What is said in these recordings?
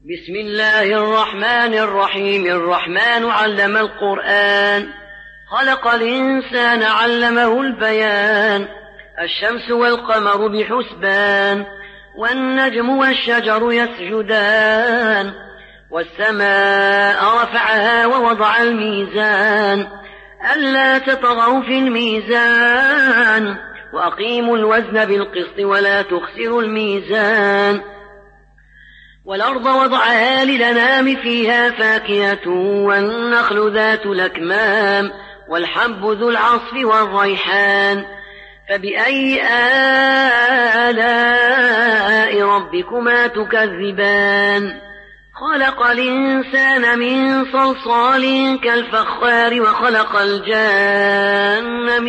بسم الله الرحمن الرحيم. الرحمن علم القرآن، خلق الإنسان علمه البيان. الشمس والقمر بحسبان، والنجم والشجر يسجدان. والسماء رفعها ووضع الميزان، ألا تطغوا في الميزان، وأقيموا الوزن بالقسط ولا تخسروا الميزان. والأرض وضعها للأنام، فيها فاكهة والنخل ذات الأكمام، والحب ذو العصف والريحان. فبأي آلاء ربكما تكذبان؟ خلق الإنسان من صلصال كالفخار، وخلق الجان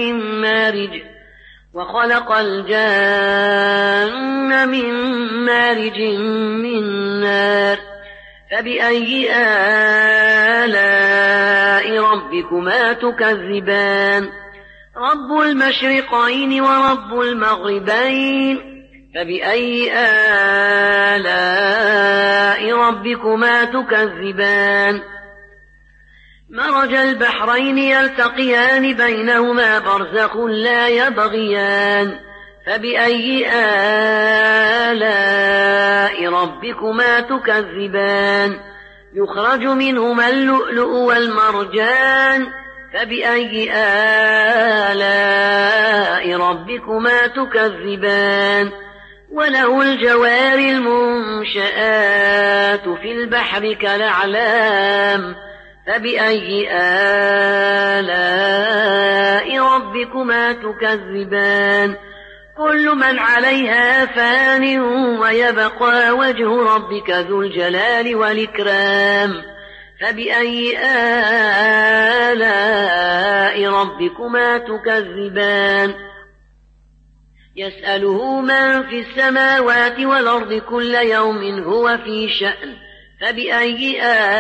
من مارج من نار. فبأي آلاء ربكما تكذبان؟ رب المشرقين ورب المغربين. فبأي آلاء ربكما تكذبان؟ مرج البحرين يلتقيان، بينهما برزخ لا يبغيان. فبأي آلاء ربكما تكذبان؟ يخرج منهما اللؤلؤ والمرجان. فبأي آلاء ربكما تكذبان؟ وله الجوار المنشآت في البحر كالأعلام. فبأي آلاء ربكما تكذبان؟ كل من عليها فان، ويبقى وجه ربك ذو الجلال والإكرام. فبأي آلاء ربكما تكذبان؟ يسأله من في السماوات والأرض كل يوم هو في شأن. فبأي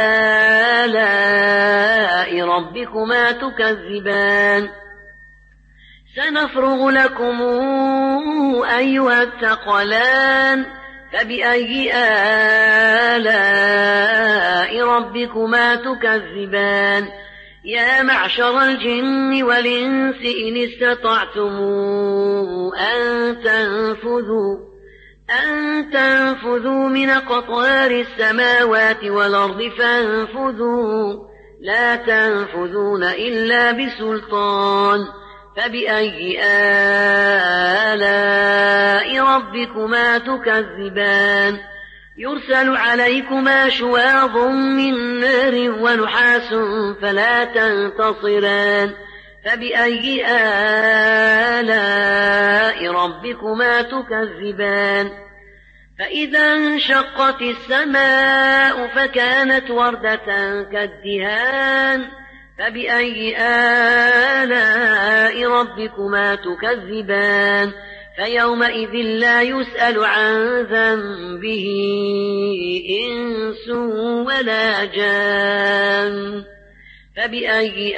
آلاء ربكما تكذبان؟ سنفرغ لكم أيها الثقلان. فبأي آلاء ربكما تكذبان؟ يا معشر الجن والإنس إن استطعتم أن تنفذوا من أقطار السماوات والأرض فانفذوا، لا تنفذون إلا بسلطان. فبأي آلاء ربكما تكذبان؟ يرسل عليكما شواظ من نار ونحاس فلا تنتصران. فبأي آلاء ربكما تكذبان؟ فإذا انشقت السماء فكانت وردة كالدهان. فبأي آلاء ربكما تكذبان؟ فيومئذ لا يسأل عن ذنبه إنس ولا جان. فبأي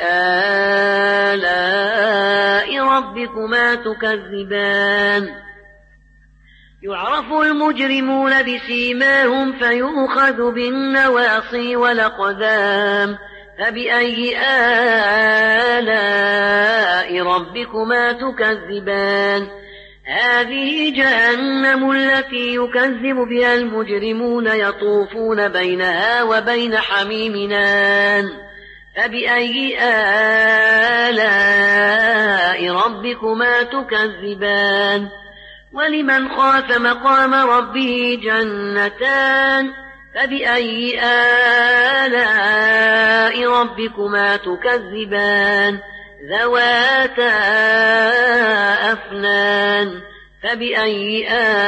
آلاء ربكما تكذبان؟ يعرف المجرمون بسيماهم، فيؤخذ بالنواصي والأقدام. فبأي آلاء ربكما تكذبان؟ هذه جهنم التي يكذب بها المجرمون، يطوفون بينها وبين حميم آن. فبأي آلاء ربكما تكذبان؟ ولمن خاف مقام ربه جنتان. فبأي آلاء ربكما تكذبان؟ ذواتا أفنان. فبأي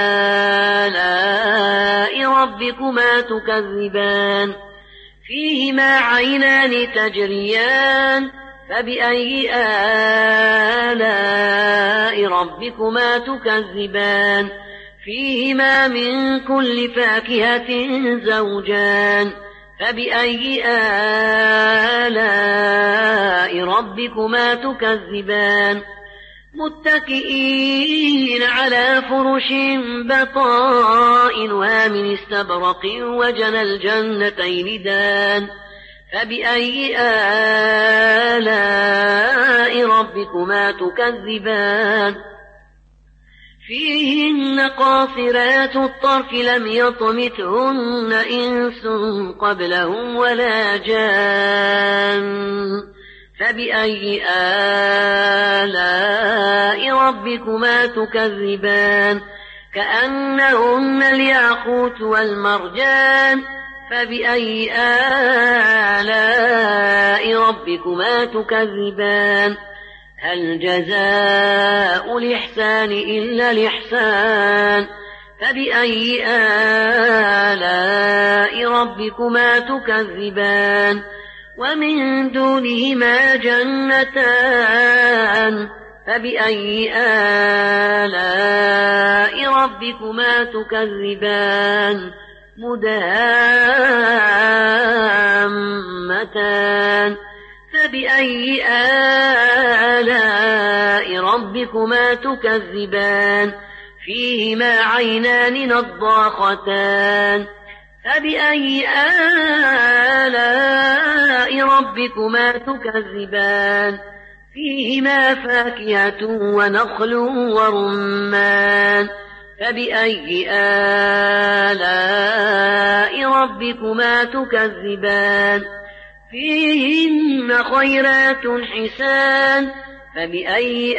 آلاء ربكما تكذبان؟ فيهما عينان تجريان. فبأي آلاء ربكما تكذبان؟ فيهما من كل فاكهة زوجان. فبأي آلاء ربكما تكذبان؟ متكئين على فرش بطائنها من استبرق وجنى الجنتين دان فبأي آلاء ربكما تكذبان فيهن قاصرات الطرف لم يطمثهن إنس قبلهم ولا جان فبأي آلاء ربكما تكذبان كأنهن الياقوت والمرجان فبأي آلاء ربكما تكذبان هل جزاء الإحسان إلا الإحسان فبأي آلاء ربكما تكذبان ومن دونهما جنتان فبأي آلاء ربكما تكذبان مدهامتان فبأي آلاء ربكما تكذبان فيهما عينان نضاختان فبأي آلاء ربكما تكذبان فيهما فاكهة ونخل ورمان فبأي آلاء ربكما تكذبان فيهن خيرات حسان فبأي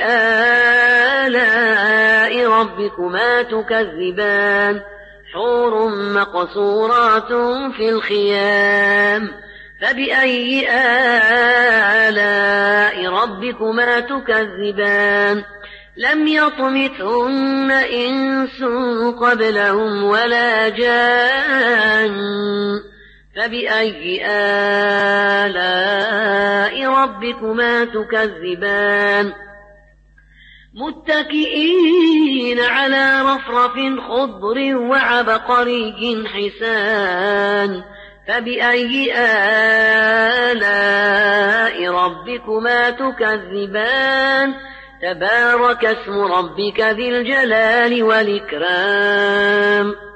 آلاء ربكما تكذبان حور مقصورات في الخيام فبأي آلاء ربكما تكذبان لم يطمثهن إنس قبلهم ولا جان فبأي آلاء ربكما تكذبان متكئين على رفرف خضر وعبقري حسان فبأي آلاء ربكما تكذبان تبارك اسم ربك ذي الجلال والإكرام